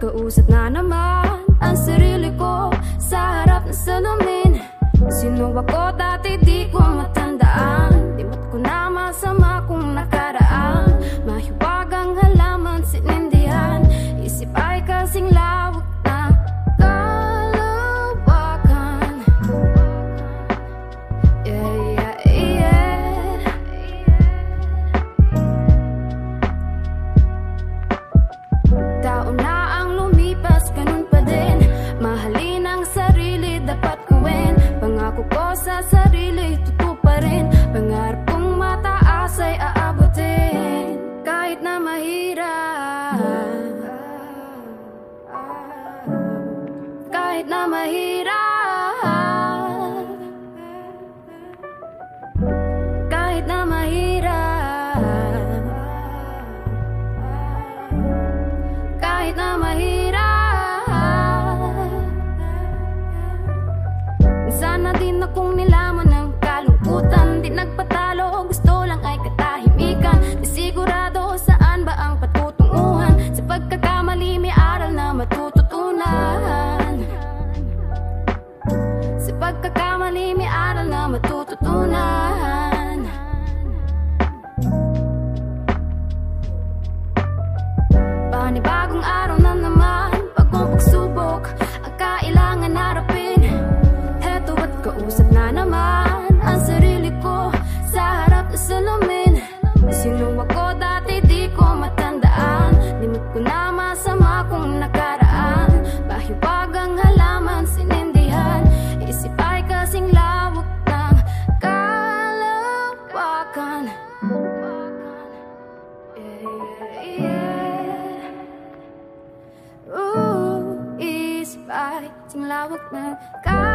kausap na naman ang sarili ko sa harap ng salamin. Sino ako dati di ko matandaan, di ba't ko na masama kung nakaraan. Mahiwagang halaman sinindihan, isip ay kasing lawak na kalawakan. Yeah, yeah, yeah. Taon na ang lumipas, ganun pa din. Mahalin ang sarili, dapat gawin. Pangako ko sa sarili, totoo pa rin. Pangarap kong mataas ay aabutin, kahit na mahirap. Kahit na mahirap. Kahit na mahirap. Kahit na mahirap. Sana din akong nilaman ng kalungkutan, di nagpatalo, gusto lang ay katahimikan. Di sigurado saan ba ang patutunguhan, sa pagkakamali may aral na matututunan. Sa pagkakamali may aral na matututunan. Panibagong araw na naman, bagong pagsubok ang kailangan harapin. Heto at kausap na naman ang sarili ko sa harap ng salamin. Sino ako dati di ko matandaan, limot ko na masama kung nakaraan. Mahiwagang halaman sinindihan, isip ay kasing lawak ng kalawakan. Yeah, yeah. Isip ay kasing lawak ng kalawakan.